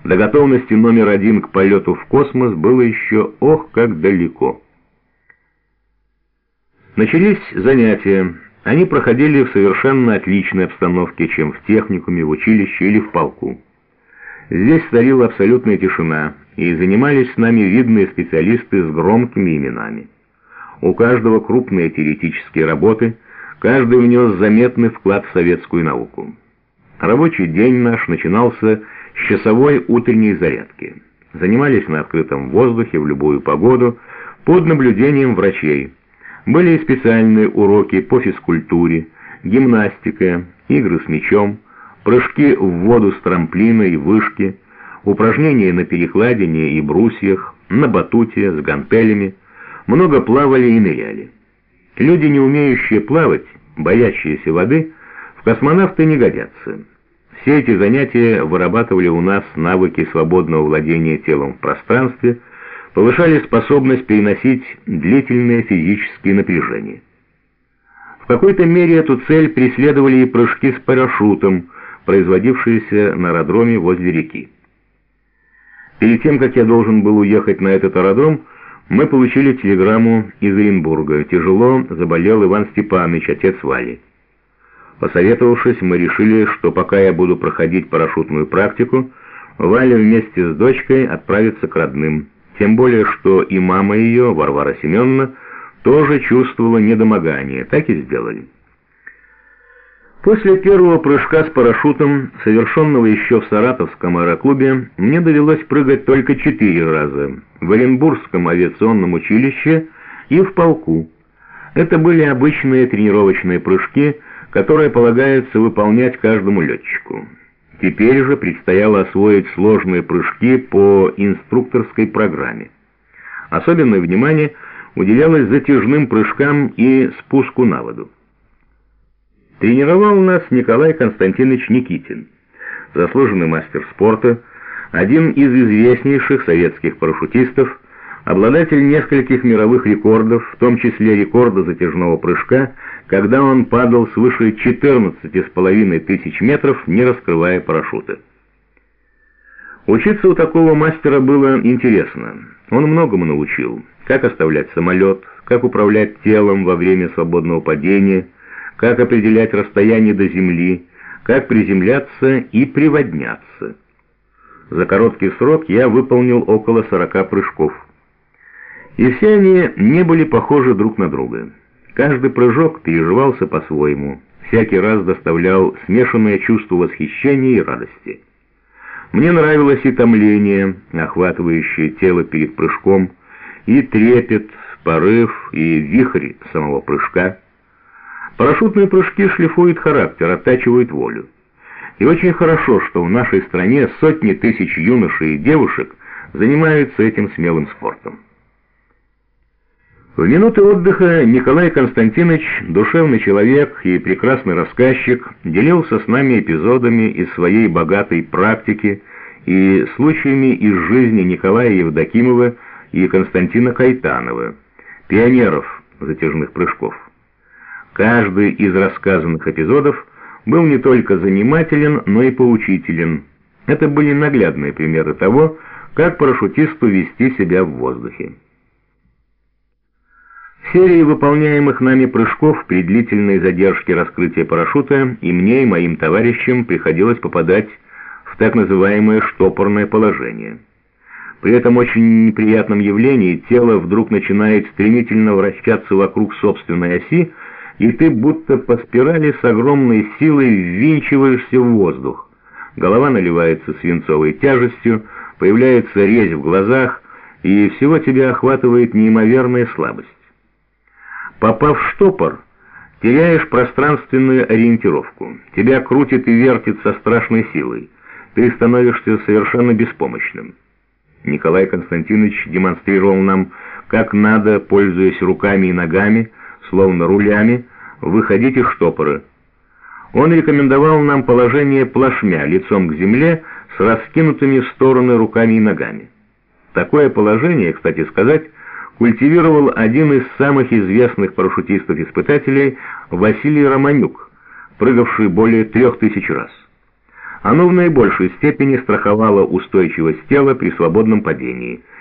До готовности номер один к полету в космос было еще ох как далеко. Начались занятия. Они проходили в совершенно отличной обстановке, чем в техникуме, в училище или в полку. Здесь царила абсолютная тишина, и занимались с нами видные специалисты с громкими именами. У каждого крупные теоретические работы, каждый внес заметный вклад в советскую науку. Рабочий день наш начинался с часовой утренней зарядки. Занимались на открытом воздухе в любую погоду под наблюдением врачей. Были и специальные уроки по физкультуре, гимнастика, игры с мячом, прыжки в воду с трамплина и вышки, упражнения на перекладине и брусьях, на батуте, с гантелями. Много плавали и ныряли. Люди, не умеющие плавать, боящиеся воды, в космонавты не годятся. Все эти занятия вырабатывали у нас навыки свободного владения телом в пространстве, повышали способность переносить длительное физическое напряжение. В какой-то мере эту цель преследовали и прыжки с парашютом, производившиеся на аэродроме возле реки. Перед тем, как я должен был уехать на этот аэродром, мы получили телеграмму из Оренбурга. Тяжело заболел Иван Степанович, отец Вали. Посоветовавшись, мы решили, что пока я буду проходить парашютную практику, Валя вместе с дочкой отправится к родным. Тем более, что и мама ее, Варвара Семеновна, тоже чувствовала недомогание. Так и сделали. После первого прыжка с парашютом, совершенного еще в Саратовском аэроклубе, мне довелось прыгать только 4 раза. В Оренбургском авиационном училище и в полку. Это были обычные тренировочные прыжки, которые полагается выполнять каждому летчику. Теперь же предстояло освоить сложные прыжки по инструкторской программе. Особенное внимание уделялось затяжным прыжкам и спуску на воду. Тренировал нас Николай Константинович Никитин, заслуженный мастер спорта, один из известнейших советских парашютистов, обладатель нескольких мировых рекордов, в том числе рекорда затяжного прыжка, когда он падал свыше 14,5 тысяч метров, не раскрывая парашюта. Учиться у такого мастера было интересно. Он многому научил: как оставлять самолет, как управлять телом во время свободного падения, как определять расстояние до земли, как приземляться и приводняться. За короткий срок я выполнил около 40 прыжков. И все они не были похожи друг на друга. Каждый прыжок переживался по-своему, всякий раз доставлял смешанное чувство восхищения и радости. Мне нравилось и томление, охватывающее тело перед прыжком, и трепет, порыв и вихрь самого прыжка. Парашютные прыжки шлифуют характер, оттачивают волю. И очень хорошо, что в нашей стране сотни тысяч юношей и девушек занимаются этим смелым спортом. В минуты отдыха Николай Константинович, душевный человек и прекрасный рассказчик, делился с нами эпизодами из своей богатой практики и случаями из жизни Николая Евдокимова и Константина Кайтанова, пионеров затяжных прыжков. Каждый из рассказанных эпизодов был не только занимателен, но и поучителен. Это были наглядные примеры того, как парашютисту вести себя в воздухе. В серии выполняемых нами прыжков при длительной задержке раскрытия парашюта и мне, и моим товарищам приходилось попадать в так называемое штопорное положение. При этом очень неприятном явлении тело вдруг начинает стремительно вращаться вокруг собственной оси, и ты будто по спирали с огромной силой ввинчиваешься в воздух. Голова наливается свинцовой тяжестью, появляется резь в глазах, и всего тебя охватывает неимоверная слабость. Попав в штопор, теряешь пространственную ориентировку. Тебя крутит и вертит со страшной силой. Ты становишься совершенно беспомощным. Николай Константинович демонстрировал нам, как надо, пользуясь руками и ногами, словно рулями, выходить из штопора. Он рекомендовал нам положение плашмя, лицом к земле, с раскинутыми в стороны руками и ногами. Такое положение, кстати сказать, культивировал один из самых известных парашютистов-испытателей Василий Романюк, прыгавший более 3000 раз. Оно в наибольшей степени страховало устойчивость тела при свободном падении.